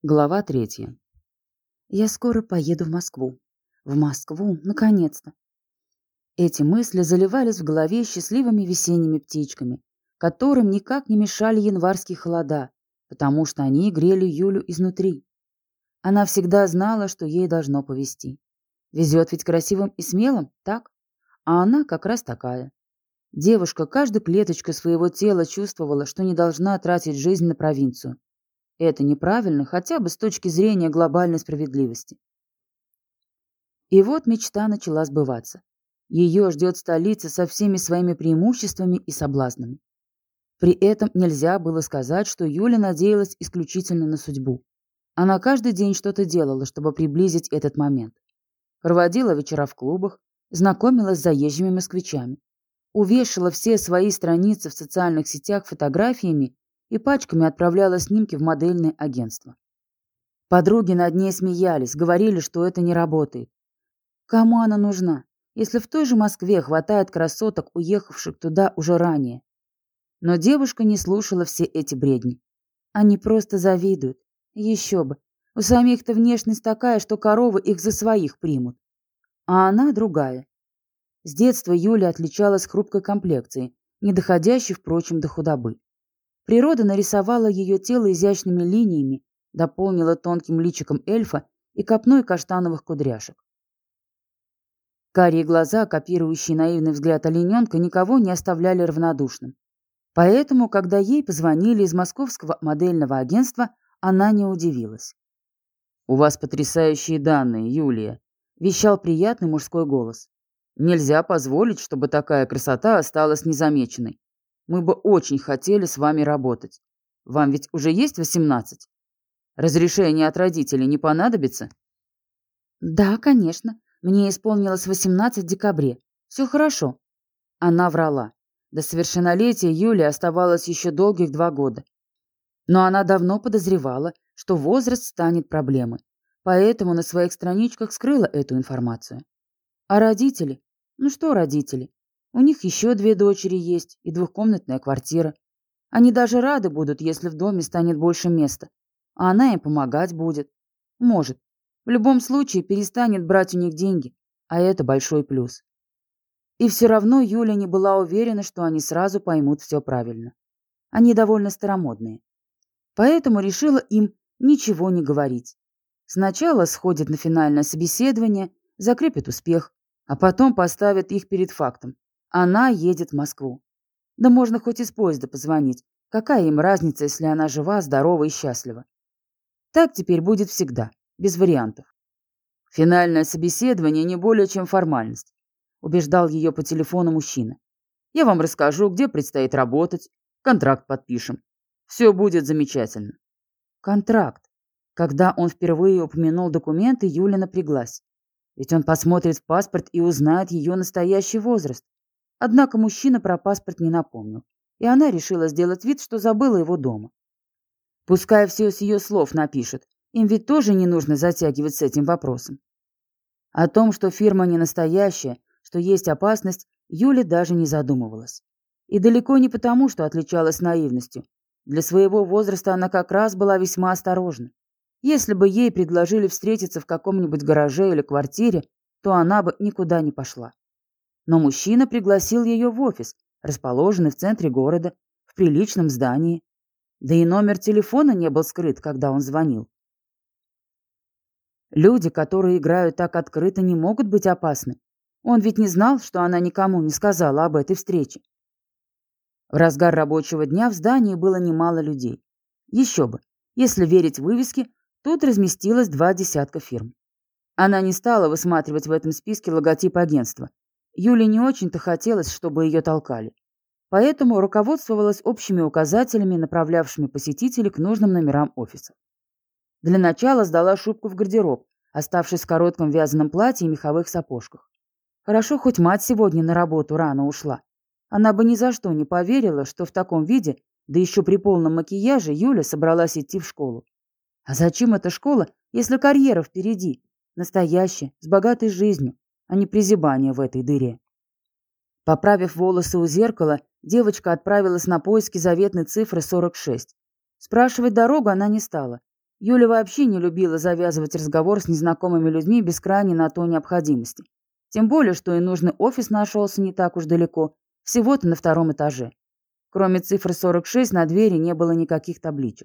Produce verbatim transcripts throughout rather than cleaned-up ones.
Глава третья. Я скоро поеду в Москву. В Москву, наконец-то. Эти мысли заливались в голове счастливыми весенними птичками, которым никак не мешали январские холода, потому что они грели Юлю изнутри. Она всегда знала, что ей должно повезти. Везет ведь красивым и смелым, так? А она как раз такая. Девушка каждой клеточкой своего тела чувствовала, что не должна тратить жизнь на провинцию. Это неправильно, хотя бы с точки зрения глобальной справедливости. И вот мечта начала сбываться. Ее ждет столица со всеми своими преимуществами и соблазнами. При этом нельзя было сказать, что Юля надеялась исключительно на судьбу. Она каждый день что-то делала, чтобы приблизить этот момент. Проводила вечера в клубах, знакомилась с заезжими москвичами, увешала все свои страницы в социальных сетях фотографиями и пачками отправляла снимки в модельное агентство. Подруги над ней смеялись, говорили, что это не работает. Кому она нужна, если в той же Москве хватает красоток, уехавших туда уже ранее? Но девушка не слушала все эти бредни. Они просто завидуют. Еще бы. У самих-то внешность такая, что коровы их за своих примут. А она другая. С детства Юля отличалась хрупкой комплекцией, не доходящей, впрочем, до худобы. Природа нарисовала ее тело изящными линиями, дополнила тонким личиком эльфа и копной каштановых кудряшек. Карие глаза, копирующие наивный взгляд олененка, никого не оставляли равнодушным. Поэтому, когда ей позвонили из московского модельного агентства, она не удивилась. «У вас потрясающие данные, Юлия», – вещал приятный мужской голос. «Нельзя позволить, чтобы такая красота осталась незамеченной. Мы бы очень хотели с вами работать. Вам ведь уже есть восемнадцать? Разрешение от родителей не понадобится?» «Да, конечно. Мне исполнилось восемнадцать в декабре. Все хорошо». Она врала. До совершеннолетия Юле оставалось еще долгих два года. Но она давно подозревала, что возраст станет проблемой, поэтому на своих страничках скрыла эту информацию. А родители? Ну что родители? У них еще две дочери есть и двухкомнатная квартира. Они даже рады будут, если в доме станет больше места. А она им помогать будет. Может. В любом случае перестанет брать у них деньги, а это большой плюс. И все равно Юля не была уверена, что они сразу поймут все правильно. Они довольно старомодные. Поэтому решила им ничего не говорить. Сначала сходит на финальное собеседование, закрепит успех, а потом поставит их перед фактом. Она едет в Москву. Да можно хоть из поезда позвонить. Какая им разница, если она жива, здорова и счастлива? Так теперь будет всегда, без вариантов. Финальное собеседование не более чем формальность, убеждал ее по телефону мужчина. Я вам расскажу, где предстоит работать, контракт подпишем. Все будет замечательно. Контракт. Когда он впервые упомянул документы, Юля напряглась. Ведь он посмотрит в паспорт и узнает ее настоящий возраст. Однако мужчина про паспорт не напомнил, и она решила сделать вид, что забыла его дома. Пускай все с ее слов напишет, им ведь тоже не нужно затягивать с этим вопросом. О том, что фирма не настоящая, что есть опасность, Юля даже не задумывалась. И далеко не потому, что отличалась наивностью. Для своего возраста она как раз была весьма осторожна. Если бы ей предложили встретиться в каком-нибудь гараже или квартире, то она бы никуда не пошла. Но мужчина пригласил ее в офис, расположенный в центре города, в приличном здании. Да и номер телефона не был скрыт, когда он звонил. Люди, которые играют так открыто, не могут быть опасны. Он ведь не знал, что она никому не сказала об этой встрече. В разгар рабочего дня в здании было немало людей. Еще бы, если верить вывеске, тут разместилось два десятка фирм. Она не стала высматривать в этом списке логотип агентства. Юле не очень-то хотелось, чтобы ее толкали. Поэтому руководствовалась общими указателями, направлявшими посетителей к нужным номерам офиса. Для начала сдала шубку в гардероб, оставшись в коротком вязаном платье и меховых сапожках. Хорошо, хоть мать сегодня на работу рано ушла. Она бы ни за что не поверила, что в таком виде, да еще при полном макияже, Юля собралась идти в школу. А зачем эта школа, если карьера впереди? Настоящая, с богатой жизнью, а не прозябание в этой дыре. Поправив волосы у зеркала, девочка отправилась на поиски заветной цифры сорок шесть. Спрашивать дорогу она не стала. Юля вообще не любила завязывать разговор с незнакомыми людьми без крайней на то необходимости. Тем более, что и нужный офис нашелся не так уж далеко, всего-то на втором этаже. Кроме цифры сорок шесть на двери не было никаких табличек.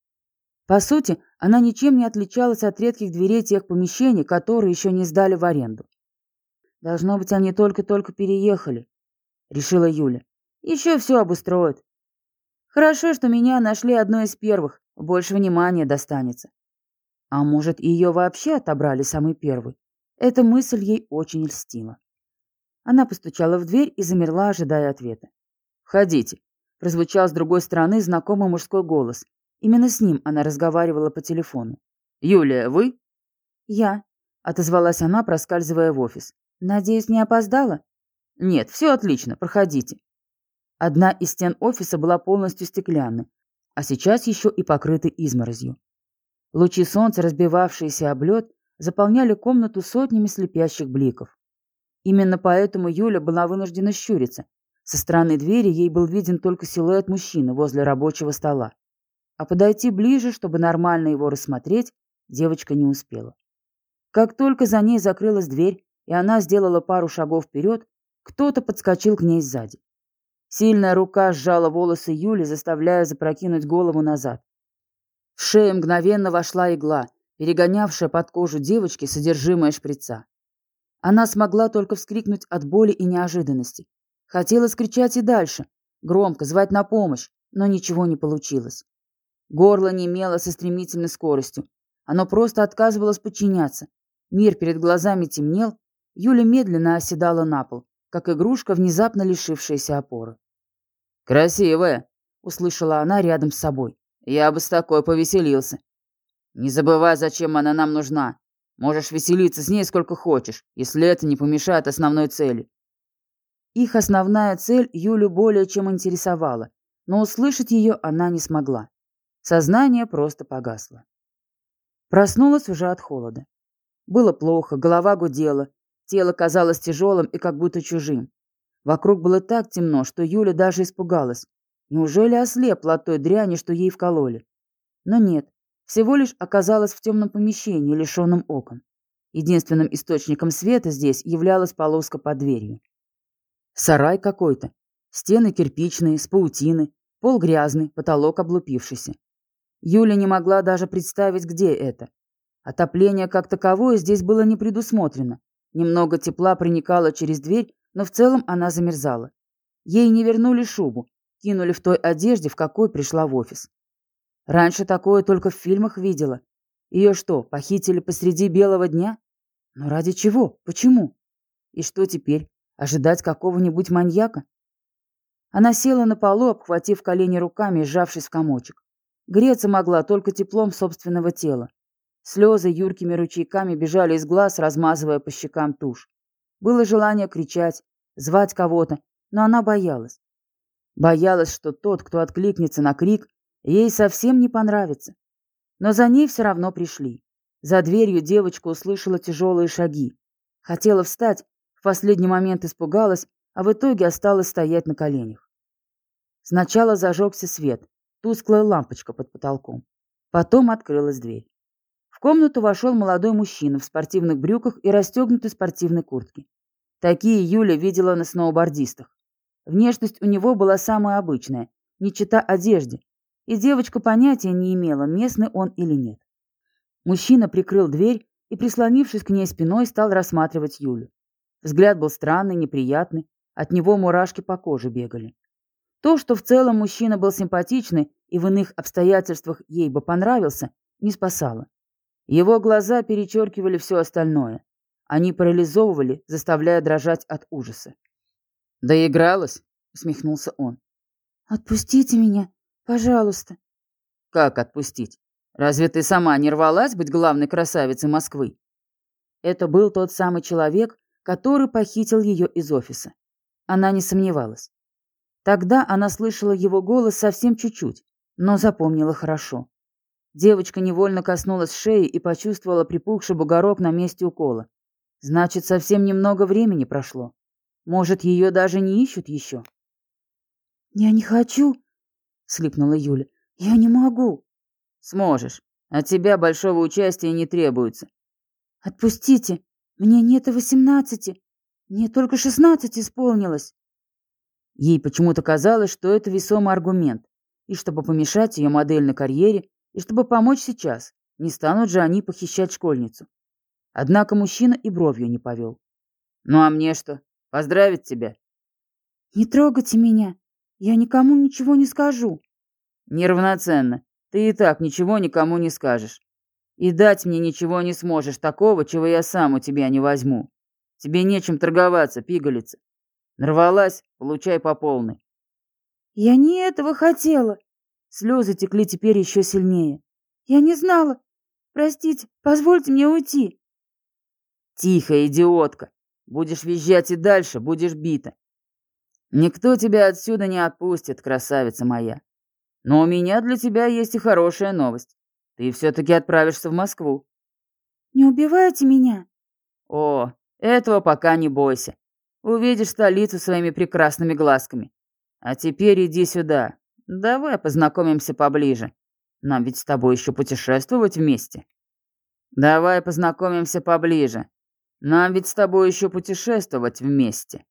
По сути, она ничем не отличалась от редких дверей тех помещений, которые еще не сдали в аренду. «Должно быть, они только-только переехали», — решила Юля. «Еще все обустроят. Хорошо, что меня нашли одной из первых, больше внимания достанется. А может, ее вообще отобрали самый первый? Эта мысль ей очень льстила. Она постучала в дверь и замерла, ожидая ответа. «Входите», — прозвучал с другой стороны знакомый мужской голос. Именно с ним она разговаривала по телефону. «Юлия, вы?» «Я», — отозвалась она, проскальзывая в офис. «Надеюсь, не опоздала?» «Нет, все отлично, проходите». Одна из стен офиса была полностью стеклянной, а сейчас еще и покрыты изморозью. Лучи солнца, разбивавшиеся об лед, заполняли комнату сотнями слепящих бликов. Именно поэтому Юля была вынуждена щуриться. Со стороны двери ей был виден только силуэт мужчины возле рабочего стола. А подойти ближе, чтобы нормально его рассмотреть, девочка не успела. Как только за ней закрылась дверь, и она сделала пару шагов вперед, кто-то подскочил к ней сзади. Сильная рука сжала волосы Юли, заставляя запрокинуть голову назад. В шею мгновенно вошла игла, перегонявшая под кожу девочки содержимое шприца. Она смогла только вскрикнуть от боли и неожиданности. Хотела скричать и дальше, громко звать на помощь, но ничего не получилось. Горло немело со стремительной скоростью. Оно просто отказывалось подчиняться. Мир перед глазами темнел, Юля медленно оседала на пол, как игрушка, внезапно лишившаяся опоры. «Красивая!» — услышала она рядом с собой. «Я бы с такой повеселился. Не забывай, зачем она нам нужна. Можешь веселиться с ней сколько хочешь, если это не помешает основной цели». Их основная цель Юлю более чем интересовала, но услышать ее она не смогла. Сознание просто погасло. Проснулась уже от холода. Было плохо, голова гудела, тело казалось тяжелым и как будто чужим. Вокруг было так темно, что Юля даже испугалась. Неужели ослепла от той дряни, что ей вкололи? Но нет, всего лишь оказалась в темном помещении, лишенном окон. Единственным источником света здесь являлась полоска под дверью. Сарай какой-то. Стены кирпичные, с паутины, пол грязный, потолок облупившийся. Юля не могла даже представить, где это. Отопление как таковое здесь было не предусмотрено. Немного тепла проникало через дверь, но в целом она замерзала. Ей не вернули шубу, кинули в той одежде, в какой пришла в офис. Раньше такое только в фильмах видела. Ее что, похитили посреди белого дня? Но ради чего? Почему? И что теперь? Ожидать какого-нибудь маньяка? Она села на полу, обхватив колени руками и сжавшись в комочек. Греться могла только теплом собственного тела. Слезы юркими ручейками бежали из глаз, размазывая по щекам тушь. Было желание кричать, звать кого-то, но она боялась. Боялась, что тот, кто откликнется на крик, ей совсем не понравится. Но за ней все равно пришли. За дверью девочка услышала тяжелые шаги. Хотела встать, в последний момент испугалась, а в итоге осталась стоять на коленях. Сначала зажегся свет, тусклая лампочка под потолком. Потом открылась дверь. В комнату вошел молодой мужчина в спортивных брюках и расстегнутой спортивной куртке. Такие Юля видела на сноубордистах. Внешность у него была самая обычная, не чета одежде, и девочка понятия не имела, местный он или нет. Мужчина прикрыл дверь и, прислонившись к ней спиной, стал рассматривать Юлю. Взгляд был странный, неприятный, от него мурашки по коже бегали. То, что в целом мужчина был симпатичный и в иных обстоятельствах ей бы понравился, не спасало. Его глаза перечеркивали все остальное. Они парализовывали, заставляя дрожать от ужаса. «Доигралась?» — усмехнулся он. «Отпустите меня, пожалуйста». «Как отпустить? Разве ты сама не рвалась быть главной красавицей Москвы?» Это был тот самый человек, который похитил ее из офиса. Она не сомневалась. Тогда она слышала его голос совсем чуть-чуть, но запомнила хорошо. Девочка невольно коснулась шеи и почувствовала припухший бугорок на месте укола. Значит, совсем немного времени прошло. Может, ее даже не ищут еще? «Я не хочу», — слипнула Юля. «Я не могу». «Сможешь. От тебя большого участия не требуется. Отпустите, мне нет и восемнадцати. Мне только шестнадцать исполнилось. Ей почему-то казалось, что это весомый аргумент, и чтобы помешать ее модельной карьере, и чтобы помочь сейчас, не станут же они похищать школьницу. Однако мужчина и бровью не повел. «Ну а мне что? Поздравить тебя?» «Не трогайте меня, я никому ничего не скажу». «Неравноценно. Ты и так ничего никому не скажешь. И дать мне ничего не сможешь такого, чего я сам у тебя не возьму. Тебе нечем торговаться, пигалица. Нарвалась, получай по полной». «Я не этого хотела». Слезы текли теперь еще сильнее. «Я не знала. Простите, позвольте мне уйти». «Тихо, идиотка. Будешь визжать и дальше, будешь бита. Никто тебя отсюда не отпустит, красавица моя. Но у меня для тебя есть и хорошая новость. Ты все-таки отправишься в Москву». «Не убивайте меня». «О, этого пока не бойся. Увидишь столицу своими прекрасными глазками. А теперь иди сюда. Давай познакомимся поближе. Нам ведь с тобой еще путешествовать вместе. Давай познакомимся поближе. Нам ведь с тобой еще путешествовать вместе».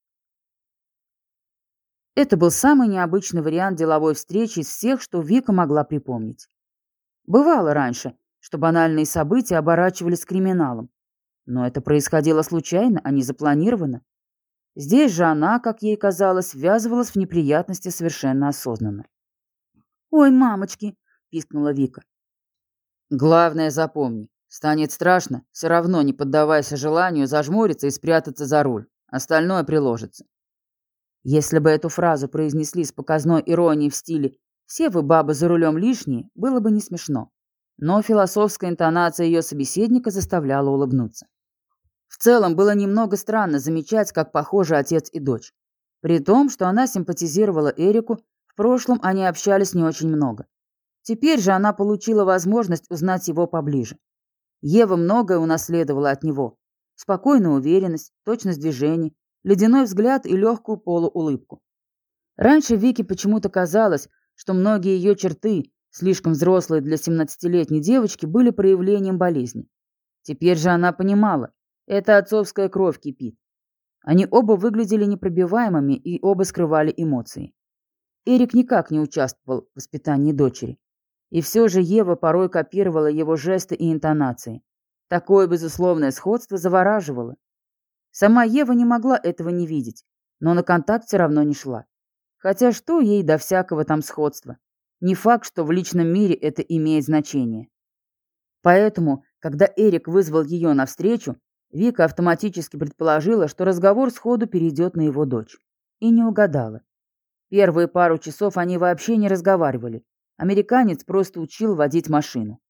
Это был самый необычный вариант деловой встречи из всех, что Вика могла припомнить. Бывало раньше, что банальные события оборачивались криминалом. Но это происходило случайно, а не запланированно. Здесь же она, как ей казалось, ввязывалась в неприятности совершенно осознанно. «Ой, мамочки!» – пискнула Вика. «Главное запомни. Станет страшно, все равно не поддавайся желанию зажмуриться и спрятаться за руль. Остальное приложится». Если бы эту фразу произнесли с показной иронией в стиле «все вы, бабы, за рулем лишние», было бы не смешно. Но философская интонация ее собеседника заставляла улыбнуться. В целом было немного странно замечать, как похожи отец и дочь. При том, что она симпатизировала Эрику, в прошлом они общались не очень много. Теперь же она получила возможность узнать его поближе. Ева многое унаследовала от него. Спокойную уверенность, точность движений, ледяной взгляд и легкую полуулыбку. Раньше Вике почему-то казалось, что многие ее черты, слишком взрослые для семнадцатилетней девочки, были проявлением болезни. Теперь же она понимала, это отцовская кровь кипит. Они оба выглядели непробиваемыми и оба скрывали эмоции. Эрик никак не участвовал в воспитании дочери. И все же Ева порой копировала его жесты и интонации. Такое безусловное сходство завораживало. Сама Ева не могла этого не видеть, но на контакт все равно не шла. Хотя что ей до всякого там сходства? Не факт, что в личном мире это имеет значение. Поэтому, когда Эрик вызвал ее навстречу, Вика автоматически предположила, что разговор сходу перейдет на его дочь. И не угадала. Первые пару часов они вообще не разговаривали. Американец просто учил водить машину.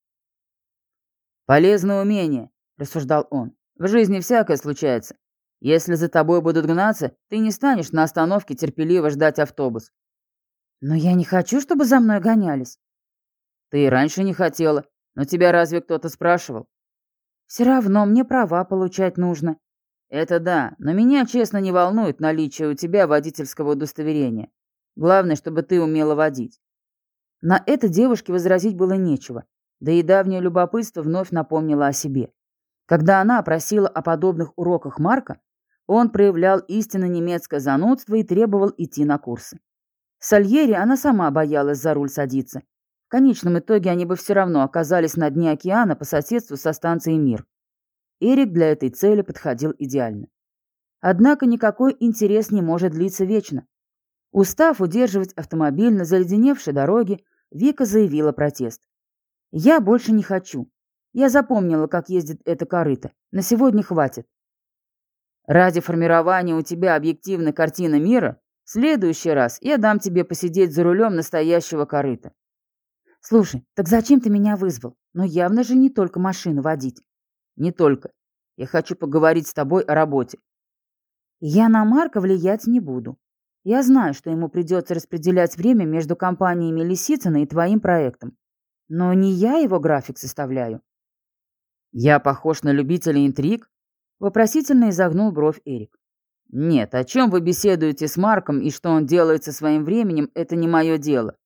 «Полезное умение», – рассуждал он. «В жизни всякое случается. Если за тобой будут гнаться, ты не станешь на остановке терпеливо ждать автобус». «Но я не хочу, чтобы за мной гонялись». «Ты и раньше не хотела, но тебя разве кто-то спрашивал?» «Все равно мне права получать нужно». «Это да, но меня, честно, не волнует наличие у тебя водительского удостоверения. Главное, чтобы ты умела водить». На это девушке возразить было нечего, да и давнее любопытство вновь напомнило о себе. Когда она просила о подобных уроках Марка, он проявлял истинно немецкое занудство и требовал идти на курсы. Сальери она сама боялась за руль садиться. В конечном итоге они бы все равно оказались на дне океана по соседству со станцией «Мир». Эрик для этой цели подходил идеально. Однако никакой интерес не может длиться вечно. Устав удерживать автомобиль на заледеневшей дороге, Вика заявила протест. «Я больше не хочу. Я запомнила, как ездит эта корыта. На сегодня хватит». «Ради формирования у тебя объективной картины мира, в следующий раз я дам тебе посидеть за рулем настоящего корыта». «Слушай, так зачем ты меня вызвал? Но явно же не только машину водить». «Не только. Я хочу поговорить с тобой о работе». «Я на Марка влиять не буду. Я знаю, что ему придется распределять время между компаниями Лисицына и твоим проектом. Но не я его график составляю». «Я похож на любителя интриг?» — вопросительно изогнул бровь Эрик. «Нет, о чем вы беседуете с Марком и что он делает со своим временем, это не мое дело.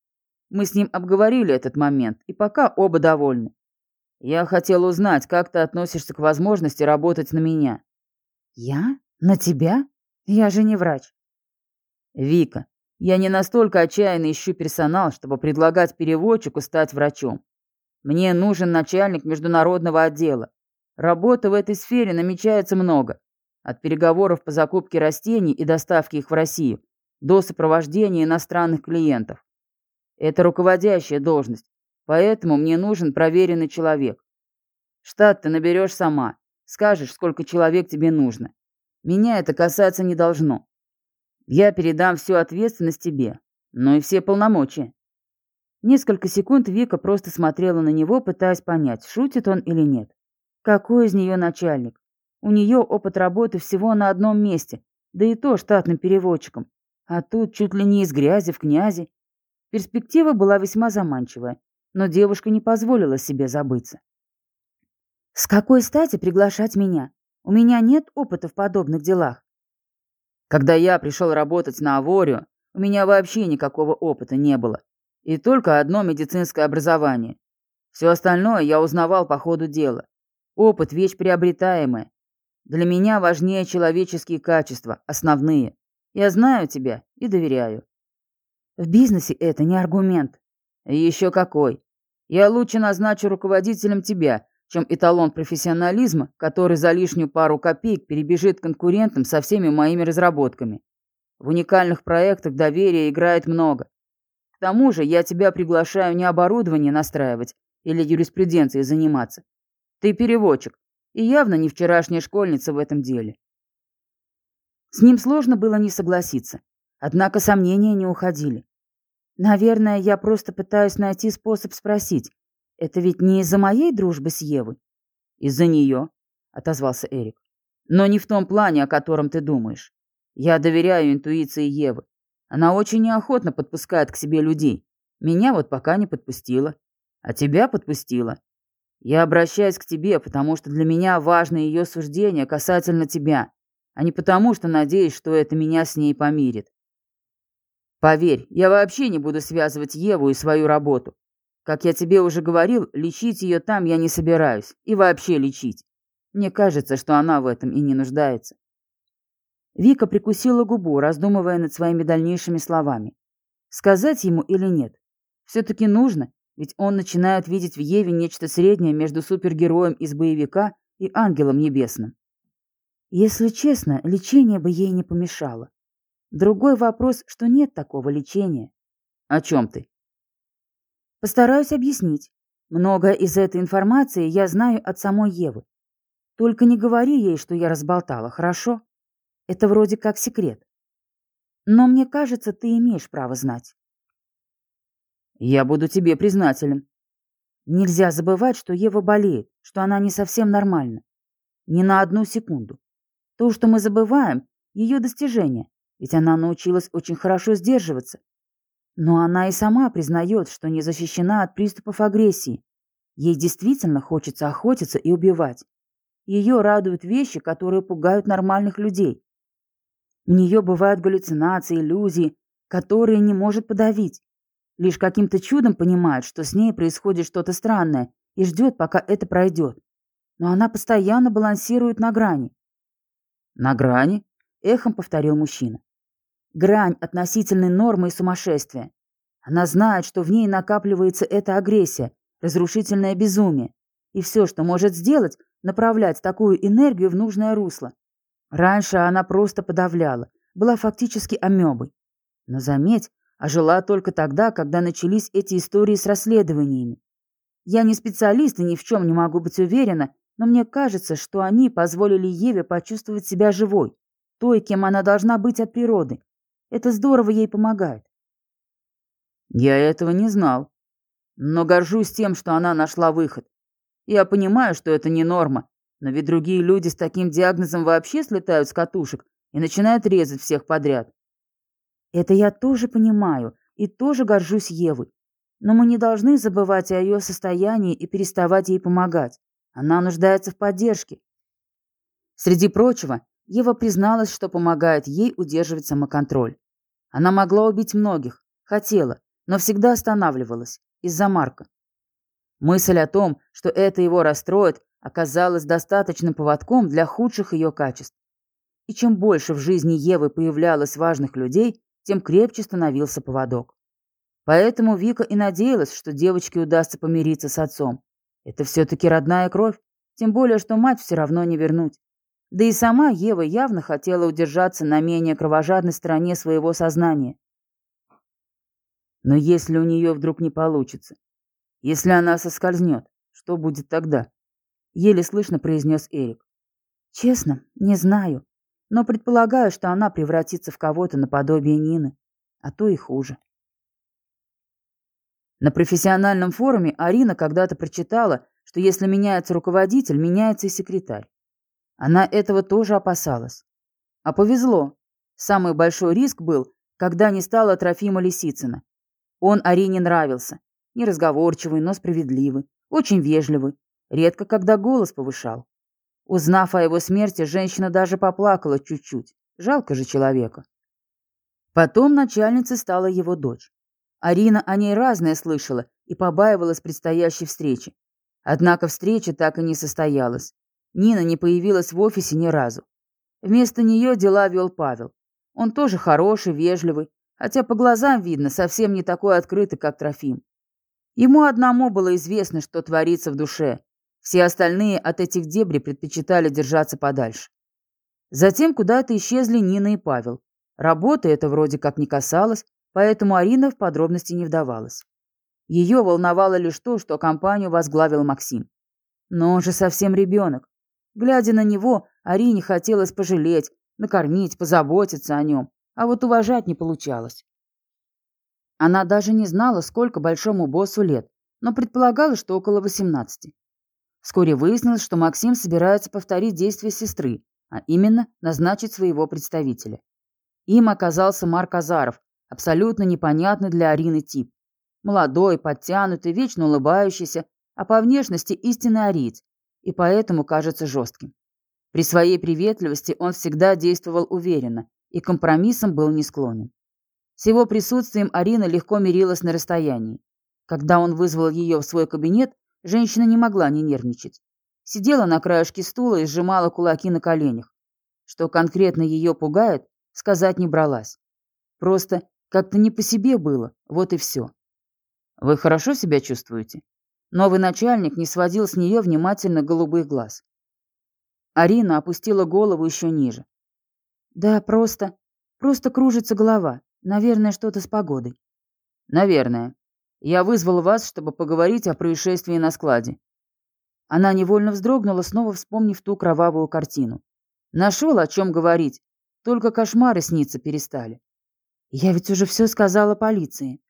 Мы с ним обговорили этот момент, и пока оба довольны. Я хотел узнать, как ты относишься к возможности работать на меня. Я? На тебя? Я же не врач. Вика, я не настолько отчаянно ищу персонал, чтобы предлагать переводчику стать врачом. Мне нужен начальник международного отдела. Работы в этой сфере намечается много. От переговоров по закупке растений и доставке их в Россию до сопровождения иностранных клиентов. Это руководящая должность, поэтому мне нужен проверенный человек. Штат ты наберешь сама, скажешь, сколько человек тебе нужно. Меня это касаться не должно. Я передам всю ответственность тебе, но и все полномочия. Несколько секунд Вика просто смотрела на него, пытаясь понять, шутит он или нет. Какой из нее начальник? У нее опыт работы всего на одном месте, да и то штатным переводчиком. А тут чуть ли не из грязи в князи. Перспектива была весьма заманчивая, но девушка не позволила себе забыться. «С какой стати приглашать меня? У меня нет опыта в подобных делах». Когда я пришел работать на Аворию, у меня вообще никакого опыта не было. И только одно медицинское образование. Все остальное я узнавал по ходу дела. Опыт – вещь приобретаемая. Для меня важнее человеческие качества, основные. Я знаю тебя и доверяю. В бизнесе это не аргумент. Еще какой. Я лучше назначу руководителем тебя, чем эталон профессионализма, который за лишнюю пару копеек перебежит конкурентам со всеми моими разработками. В уникальных проектах доверия играет много. К тому же я тебя приглашаю не оборудование настраивать или юриспруденцией заниматься. Ты переводчик, и явно не вчерашняя школьница в этом деле. С ним сложно было не согласиться, однако сомнения не уходили. Наверное, я просто пытаюсь найти способ спросить. Это ведь не из-за моей дружбы с Евой? Из-за нее, отозвался Эрик. Но не в том плане, о котором ты думаешь. Я доверяю интуиции Евы. Она очень неохотно подпускает к себе людей. Меня вот пока не подпустила. А тебя подпустила. Я обращаюсь к тебе, потому что для меня важно ее суждение касательно тебя, а не потому, что надеюсь, что это меня с ней помирит. Поверь, я вообще не буду связывать Еву и свою работу. Как я тебе уже говорил, лечить ее там я не собираюсь. И вообще лечить. Мне кажется, что она в этом и не нуждается. Вика прикусила губу, раздумывая над своими дальнейшими словами. Сказать ему или нет? Все-таки нужно, ведь он начинает видеть в Еве нечто среднее между супергероем из боевика и ангелом небесным. Если честно, лечение бы ей не помешало. Другой вопрос, что нет такого лечения. О чем ты? Постараюсь объяснить. Многое из этой информации я знаю от самой Евы. Только не говори ей, что я разболтала, хорошо? Это вроде как секрет. Но мне кажется, ты имеешь право знать. Я буду тебе признателен. Нельзя забывать, что Ева болеет, что она не совсем нормальна. Ни на одну секунду. То, что мы забываем, ее достижение, ведь она научилась очень хорошо сдерживаться. Но она и сама признает, что не защищена от приступов агрессии. Ей действительно хочется охотиться и убивать. Ее радуют вещи, которые пугают нормальных людей. У нее бывают галлюцинации, иллюзии, которые не может подавить. Лишь каким-то чудом понимает, что с ней происходит что-то странное, и ждет, пока это пройдет. Но она постоянно балансирует на грани. «На грани?» — эхом повторил мужчина. Грань относительной нормы и сумасшествия. Она знает, что в ней накапливается эта агрессия, разрушительное безумие. И все, что может сделать, направлять такую энергию в нужное русло. Раньше она просто подавляла, была фактически амебой. Но заметь, ожила только тогда, когда начались эти истории с расследованиями. Я не специалист и ни в чем не могу быть уверена, но мне кажется, что они позволили Еве почувствовать себя живой, той, кем она должна быть от природы. Это здорово ей помогает. Я этого не знал, но горжусь тем, что она нашла выход. Я понимаю, что это не норма, но ведь другие люди с таким диагнозом вообще слетают с катушек и начинают резать всех подряд. Это я тоже понимаю и тоже горжусь Евой. Но мы не должны забывать о ее состоянии и переставать ей помогать. Она нуждается в поддержке. Среди прочего, Ева призналась, что помогает ей удерживать самоконтроль. Она могла убить многих, хотела, но всегда останавливалась из-за Марка. Мысль о том, что это его расстроит, оказалась достаточным поводком для худших ее качеств. И чем больше в жизни Евы появлялось важных людей, тем крепче становился поводок. Поэтому Вика и надеялась, что девочке удастся помириться с отцом. Это все-таки родная кровь, тем более, что мать все равно не вернуть. Да и сама Ева явно хотела удержаться на менее кровожадной стороне своего сознания. Но если у нее вдруг не получится, если она соскользнет, что будет тогда? Еле слышно произнес Эрик. Честно, не знаю, но предполагаю, что она превратится в кого-то наподобие Нины, а то и хуже. На профессиональном форуме Арина когда-то прочитала, что если меняется руководитель, меняется и секретарь. Она этого тоже опасалась. А повезло. Самый большой риск был, когда не стало Трофима Лисицына. Он Арине нравился. Неразговорчивый, но справедливый, очень вежливый, редко когда голос повышал. Узнав о его смерти, женщина даже поплакала чуть-чуть. Жалко же человека. Потом начальницей стала его дочь. Арина о ней разное слышала и побаивалась предстоящей встречи. Однако встреча так и не состоялась. Нина не появилась в офисе ни разу. Вместо нее дела вел Павел. Он тоже хороший, вежливый, хотя по глазам видно, совсем не такой открытый, как Трофим. Ему одному было известно, что творится в душе. Все остальные от этих дебрей предпочитали держаться подальше. Затем куда-то исчезли Нина и Павел. Работы это вроде как не касалось, поэтому Арина в подробности не вдавалась. Ее волновало лишь то, что компанию возглавил Максим. Но он же совсем ребенок. Глядя на него, Арине хотелось пожалеть, накормить, позаботиться о нем, а вот уважать не получалось. Она даже не знала, сколько большому боссу лет, но предполагала, что около восемнадцати. Вскоре выяснилось, что Максим собирается повторить действия сестры, а именно назначить своего представителя. Им оказался Марк Азаров, абсолютно непонятный для Арины тип. Молодой, подтянутый, вечно улыбающийся, а по внешности истинный ариец, и поэтому кажется жестким. При своей приветливости он всегда действовал уверенно и к компромиссам был не склонен. С его присутствием Арина легко мирилась на расстоянии. Когда он вызвал ее в свой кабинет, женщина не могла не нервничать. Сидела на краешке стула и сжимала кулаки на коленях. Что конкретно ее пугает, сказать не бралась. Просто как-то не по себе было, вот и все. «Вы хорошо себя чувствуете?» Новый начальник не сводил с нее внимательно голубых глаз. Арина опустила голову еще ниже. «Да, просто... просто кружится голова. Наверное, что-то с погодой». «Наверное. Я вызвал вас, чтобы поговорить о происшествии на складе». Она невольно вздрогнула, снова вспомнив ту кровавую картину. Нашел, о чем говорить. Только кошмары сниться перестали. «Я ведь уже все сказала полиции».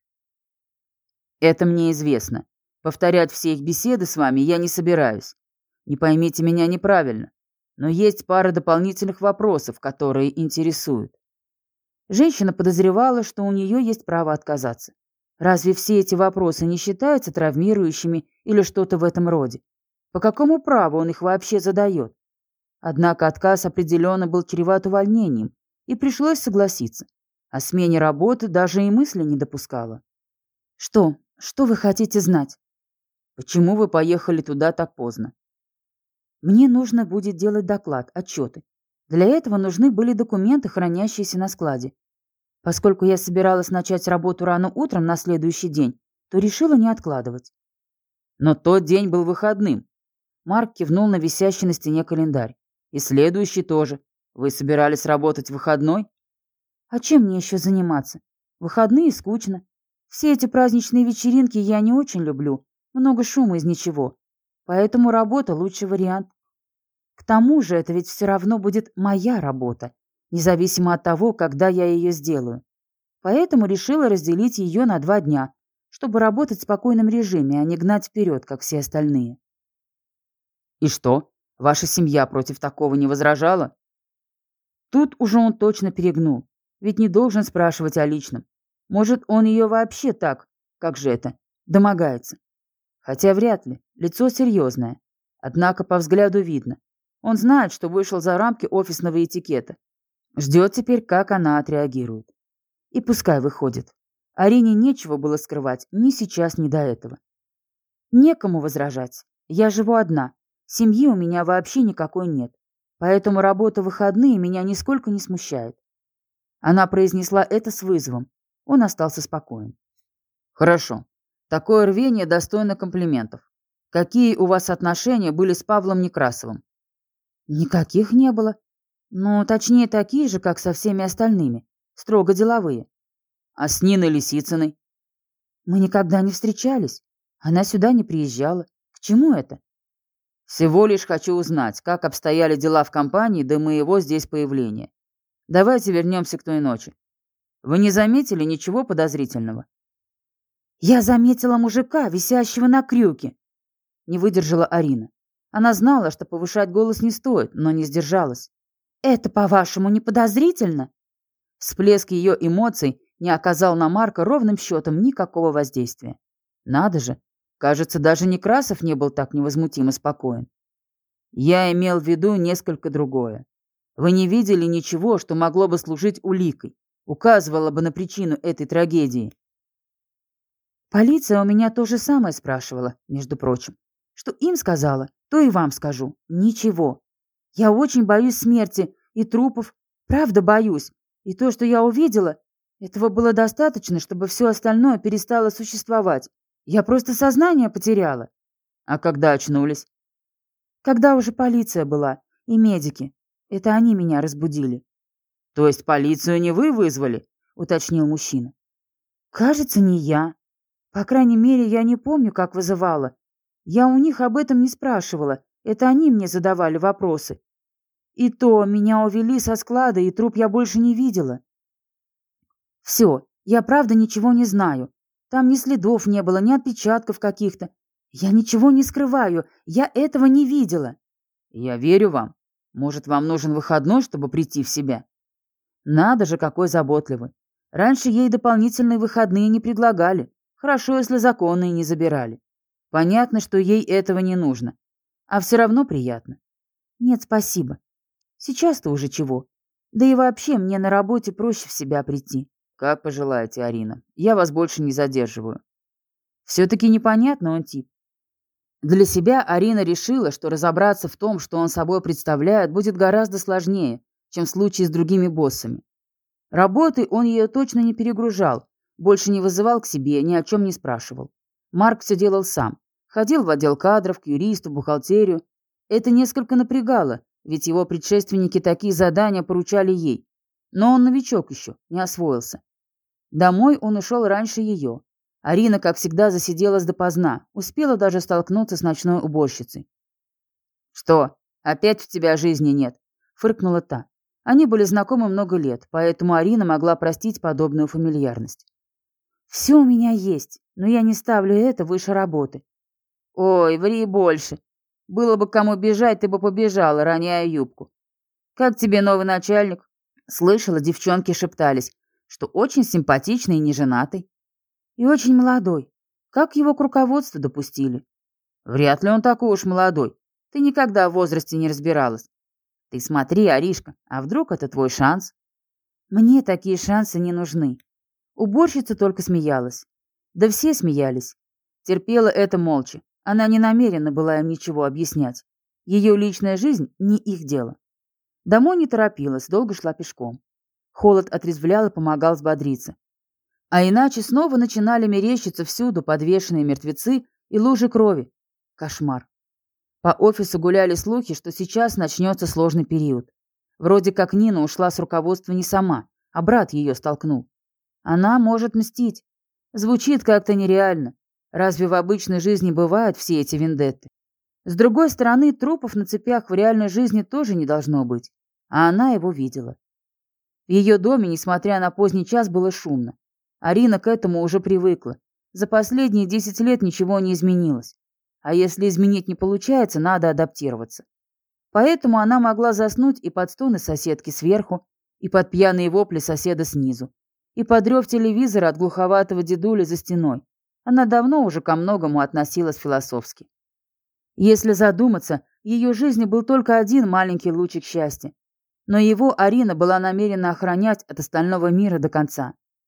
«Это мне известно. Повторять все их беседы с вами я не собираюсь. Не поймите меня неправильно. Но есть пара дополнительных вопросов, которые интересуют». Женщина подозревала, что у нее есть право отказаться. Разве все эти вопросы не считаются травмирующими или что-то в этом роде? По какому праву он их вообще задает? Однако отказ определенно был чреват увольнением, и пришлось согласиться. О смене работы даже и мысли не допускала. «Что? Что вы хотите знать?» «Почему вы поехали туда так поздно?» «Мне нужно будет делать доклад, отчеты. Для этого нужны были документы, хранящиеся на складе. Поскольку я собиралась начать работу рано утром на следующий день, то решила не откладывать». «Но тот день был выходным». Марк кивнул на висящий на стене календарь. «И следующий тоже. Вы собирались работать в выходной?» «А чем мне еще заниматься? Выходные скучно. Все эти праздничные вечеринки я не очень люблю. Много шума из ничего. Поэтому работа – лучший вариант. К тому же это ведь все равно будет моя работа, независимо от того, когда я ее сделаю. Поэтому решила разделить ее на два дня, чтобы работать в спокойном режиме, а не гнать вперед, как все остальные». «И что, ваша семья против такого не возражала?» Тут уже он точно перегнул, ведь не должен спрашивать о личном. Может, он ее вообще так, как же это, домогается. Хотя вряд ли, лицо серьезное. Однако по взгляду видно. Он знает, что вышел за рамки офисного этикета. Ждет теперь, как она отреагирует. И пускай выходит. Арине нечего было скрывать ни сейчас, ни до этого. Некому возражать. Я живу одна. Семьи у меня вообще никакой нет. Поэтому работа в выходные меня нисколько не смущает. Она произнесла это с вызовом. Он остался спокоен. Хорошо. Такое рвение достойно комплиментов. Какие у вас отношения были с Павлом Некрасовым? Никаких не было. Ну, точнее, такие же, как со всеми остальными. Строго деловые. А с Ниной Лисицыной? Мы никогда не встречались. Она сюда не приезжала. К чему это? Всего лишь хочу узнать, как обстояли дела в компании до моего здесь появления. Давайте вернемся к той ночи. Вы не заметили ничего подозрительного? Я заметила мужика, висящего на крюке. Не выдержала Арина. Она знала, что повышать голос не стоит, но не сдержалась. Это, по-вашему, не подозрительно? Всплеск ее эмоций не оказал на Марка ровным счетом никакого воздействия. Надо же, кажется, даже Некрасов не был так невозмутимо спокоен. Я имел в виду несколько другое. Вы не видели ничего, что могло бы служить уликой, указывало бы на причину этой трагедии? Полиция у меня то же самое спрашивала, между прочим. Что им сказала, то и вам скажу. Ничего. Я очень боюсь смерти и трупов. Правда боюсь. И то, что я увидела, этого было достаточно, чтобы все остальное перестало существовать. Я просто сознание потеряла. А когда очнулись? Когда уже полиция была и медики. Это они меня разбудили. То есть полицию не вы вызвали? Уточнил мужчина. Кажется, не я. По крайней мере, я не помню, как вызывала. Я у них об этом не спрашивала. Это они мне задавали вопросы. И то меня увели со склада, и труп я больше не видела. Все, я правда ничего не знаю. Там ни следов не было, ни отпечатков каких-то. Я ничего не скрываю, я этого не видела. Я верю вам. Может, вам нужен выходной, чтобы прийти в себя? Надо же, какой заботливый. Раньше ей дополнительные выходные не предлагали. Хорошо, если законные не забирали. Понятно, что ей этого не нужно. А все равно приятно. Нет, спасибо. Сейчас-то уже чего. Да и вообще мне на работе проще в себя прийти. Как пожелаете, Арина. Я вас больше не задерживаю. Все-таки непонятно он тип. Для себя Арина решила, что разобраться в том, что он собой представляет, будет гораздо сложнее, чем в случае с другими боссами. Работой он ее точно не перегружал, больше не вызывал к себе, ни о чем не спрашивал. Марк все делал сам. Ходил в отдел кадров, к юристу, бухгалтерию. Это несколько напрягало, ведь его предшественники такие задания поручали ей. Но он новичок еще, не освоился. Домой он ушел раньше ее. Арина, как всегда, засиделась допоздна, успела даже столкнуться с ночной уборщицей. «Что, опять в тебя жизни нет?» — фыркнула та. Они были знакомы много лет, поэтому Арина могла простить подобную фамильярность. «Все у меня есть, но я не ставлю это выше работы». «Ой, ври больше. Было бы кому бежать, ты бы побежала, роняя юбку. Как тебе новый начальник?» Слышала, девчонки шептались, что очень симпатичный и неженатый. И очень молодой. Как его к руководству допустили? Вряд ли он такой уж молодой. Ты никогда в возрасте не разбиралась. Ты смотри, Аришка, а вдруг это твой шанс? Мне такие шансы не нужны. Уборщица только смеялась. Да все смеялись. Терпела это молча. Она не намерена была им ничего объяснять. Ее личная жизнь не их дело. Домой не торопилась, долго шла пешком. Холод отрезвлял и помогал взбодриться. А иначе снова начинали мерещиться всюду подвешенные мертвецы и лужи крови. Кошмар. По офису гуляли слухи, что сейчас начнется сложный период. Вроде как Нина ушла с руководства не сама, а брат ее столкнул. Она может мстить. Звучит как-то нереально. Разве в обычной жизни бывают все эти вендетты? С другой стороны, трупов на цепях в реальной жизни тоже не должно быть. А она его видела. В ее доме, несмотря на поздний час, было шумно. Арина к этому уже привыкла. За последние десять лет ничего не изменилось. А если изменить не получается, надо адаптироваться. Поэтому она могла заснуть и под стоны соседки сверху, и под пьяные вопли соседа снизу, и под рев телевизора от глуховатого дедуля за стеной. Она давно уже ко многому относилась философски. Если задуматься, в ее жизни был только один маленький лучик счастья. Но его Арина была намерена охранять от остального мира до конца.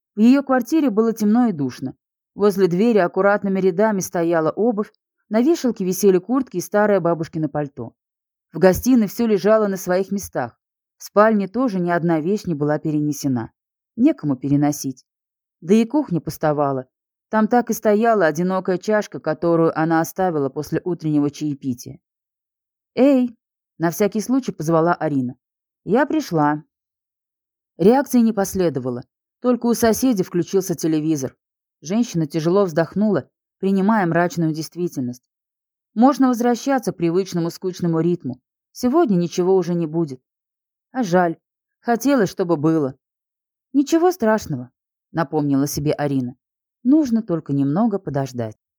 В ее квартире было темно и душно. Возле двери аккуратными рядами стояла обувь, на вешалке висели куртки и старое бабушкино пальто. В гостиной все лежало на своих местах. В спальне тоже ни одна вещь не была перенесена. Некому переносить. Да и кухня пустовала. Там так и стояла одинокая чашка, которую она оставила после утреннего чаепития. «Эй!» — на всякий случай позвала Арина. «Я пришла». Реакции не последовало. Только у соседей включился телевизор. Женщина тяжело вздохнула, принимая мрачную действительность. Можно возвращаться к привычному скучному ритму. Сегодня ничего уже не будет. А жаль. Хотелось, чтобы было. «Ничего страшного», — напомнила себе Арина. «Нужно только немного подождать».